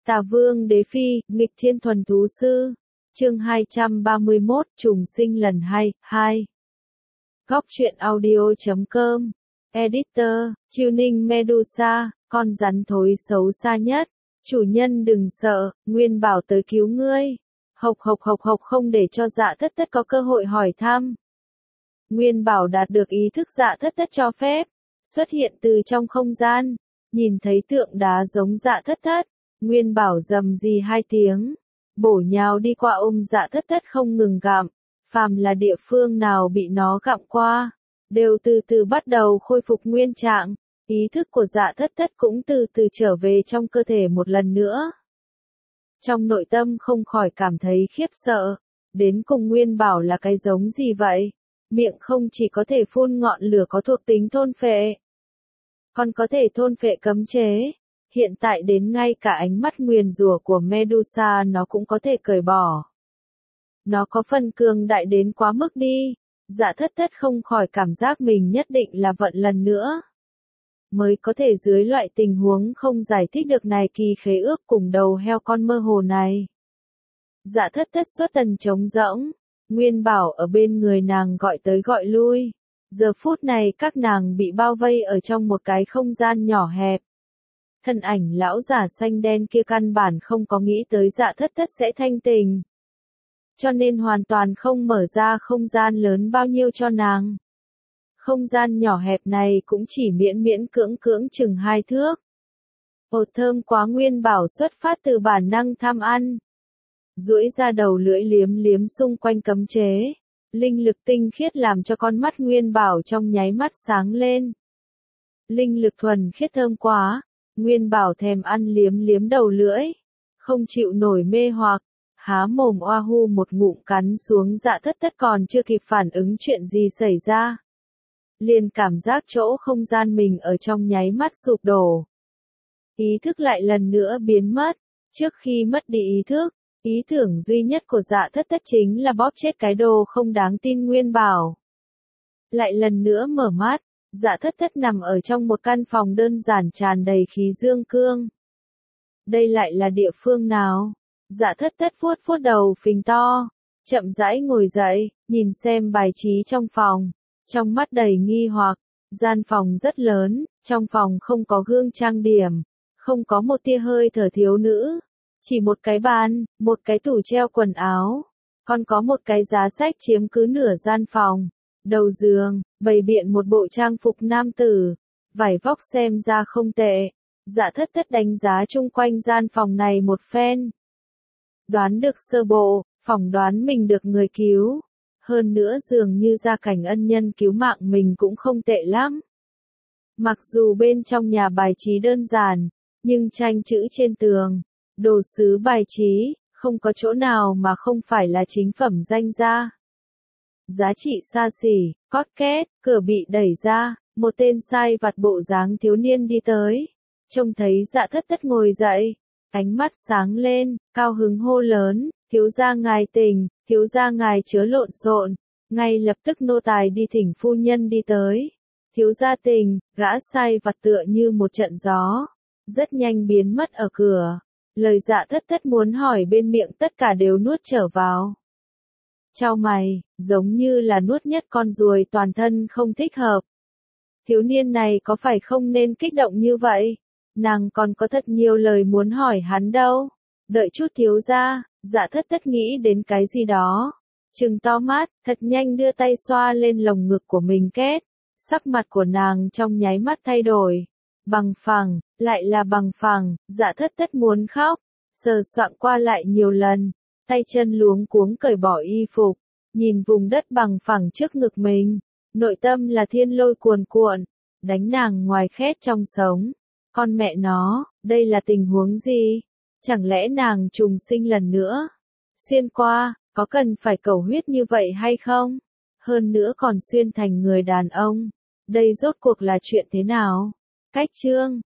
Tà Vương Đế Phi, nghịch thiên thuần thú sư. Chương 231, trùng sinh lần 2. Góc truyện audio.com. Editor, Tuning Medusa, con rắn thối xấu xa nhất. Chủ nhân đừng sợ, Nguyên Bảo tới cứu ngươi. Hộc không để cho Dạ Thất Thất có cơ hội hỏi thăm. Nguyên Bảo đạt được ý thức Dạ Thất Thất cho phép, xuất hiện từ trong không gian, nhìn thấy tượng đá giống Dạ Thất Thất. Nguyên Bảo rầm rì 2 tiếng, bổ nhào đi qua ôm Dạ Thất Thất không ngừng gặm, phàm là địa phương nào bị nó gặm qua, đều từ từ bắt đầu khôi phục nguyên trạng, ý thức của Dạ Thất Thất cũng từ từ trở về trong cơ thể một lần nữa. Trong nội tâm không khỏi cảm thấy khiếp sợ, đến cùng Nguyên Bảo là cái giống gì vậy? Miệng không chỉ có thể phun ngọn lửa có thuộc tính thôn phệ, còn có thể thôn phệ cấm chế. Hiện tại đến ngay cả ánh mắt nguyền rủa của Medusa nó cũng có thể cởi bỏ. Nó có phần cường đại đến quá mức đi. Dạ Thất Thất không khỏi cảm giác mình nhất định là vận lần nữa mới có thể dưới loại tình huống không giải thích được này kỳ khế ước cùng đầu heo con mơ hồ này. Dạ Thất Thất xuất tần trống rỗng, Nguyên Bảo ở bên người nàng gọi tới gọi lui. Giờ phút này các nàng bị bao vây ở trong một cái không gian nhỏ hẹp. Thân ảnh lão giả xanh đen kia căn bản không có nghĩ tới Dạ Thất Thất sẽ thanh tình, cho nên hoàn toàn không mở ra không gian lớn bao nhiêu cho nàng. Không gian nhỏ hẹp này cũng chỉ miễn cưỡng chừng 2 thước. Ồ thơm quá, Nguyên Bảo xuất phát từ bản năng tham ăn. Duỗi ra đầu lưỡi liếm xung quanh cấm chế. Linh lực tinh khiết làm cho con mắt Nguyên Bảo trong nháy mắt sáng lên. Linh lực thuần khiết thơm quá. Nguyên Bảo thèm ăn liếm đầu lưỡi. Không chịu nổi mê hoặc. Há mồm oa hu một ngụm cắn xuống. Dạ Thất Thất còn chưa kịp phản ứng chuyện gì xảy ra, liền cảm giác chỗ không gian mình ở trong nháy mắt sụp đổ. Ý thức lại lần nữa biến mất. Trước khi mất đi ý thức, ý tưởng duy nhất của Dạ Thất Thất chính là bóp chết cái đồ không đáng tin Nguyên Bảo. Lại lần nữa mở mắt, Dạ Thất Thất nằm ở trong một căn phòng đơn giản tràn đầy khí dương cương. Đây lại là địa phương nào? Dạ Thất Thất vuốt đầu phình to, chậm rãi ngồi dậy, nhìn xem bài trí trong phòng. Trong mắt đầy nghi hoặc, gian phòng rất lớn, trong phòng không có gương trang điểm, không có một tia hơi thở thiếu nữ, chỉ một cái bàn, một cái tủ treo quần áo, còn có một cái giá sách chiếm cứ nửa gian phòng. Đầu giường, bày biện một bộ trang phục nam tử, vải vóc xem ra không tệ. Dạ Thất Thất đánh giá chung quanh gian phòng này một phen. Đoán được sơ bộ, phỏng đoán mình được người cứu. Hơn nữa dường như gia cảnh ân nhân cứu mạng mình cũng không tệ lắm. Mặc dù bên trong nhà bài trí đơn giản, nhưng tranh chữ trên tường, đồ sứ bài trí, không có chỗ nào mà không phải là chính phẩm danh gia. Giá trị xa xỉ, cót két, cửa bị đẩy ra, một tên sai vặt bộ dáng thiếu niên đi tới. Trông thấy Dạ Thất Thất ngồi dậy, ánh mắt sáng lên, cao hứng hô lớn, thiếu gia ngài tỉnh, thiếu gia ngài chớ lộn xộn. Ngay lập tức nô tài đi thỉnh phu nhân đi tới. Thiếu gia tỉnh, gã sai vặt tựa như một trận gió, rất nhanh biến mất ở cửa. Lời Dạ Thất Thất muốn hỏi bên miệng tất cả đều nuốt trở vào. Chau mày, giống như là nuốt nhất con ruồi, toàn thân không thích hợp. Thiếu niên này có phải không nên kích động như vậy? Nàng còn có thật nhiều lời muốn hỏi hắn đâu. Đợi chút thiếu gia. Dạ Thất Thất nghĩ đến cái gì đó, trừng to mắt, thật nhanh đưa tay xoa lên lồng ngực của mình két. Sắc mặt của nàng trong nháy mắt thay đổi. Bằng phẳng, lại là bằng phẳng. Dạ Thất Thất muốn khóc, sờ soạng qua lại nhiều lần, tay chân luống cuống cởi bỏ y phục, nhìn vùng đất bằng phẳng trước ngực mình, nội tâm là thiên lôi cuồn cuộn, đánh nàng ngoài khét trong sống. Con mẹ nó, đây là tình huống gì? Chẳng lẽ nàng trùng sinh lần nữa? Xuyên qua, có cần phải cầu huyết như vậy hay không? Hơn nữa còn xuyên thành người đàn ông. Đây rốt cuộc là chuyện thế nào? Cách chương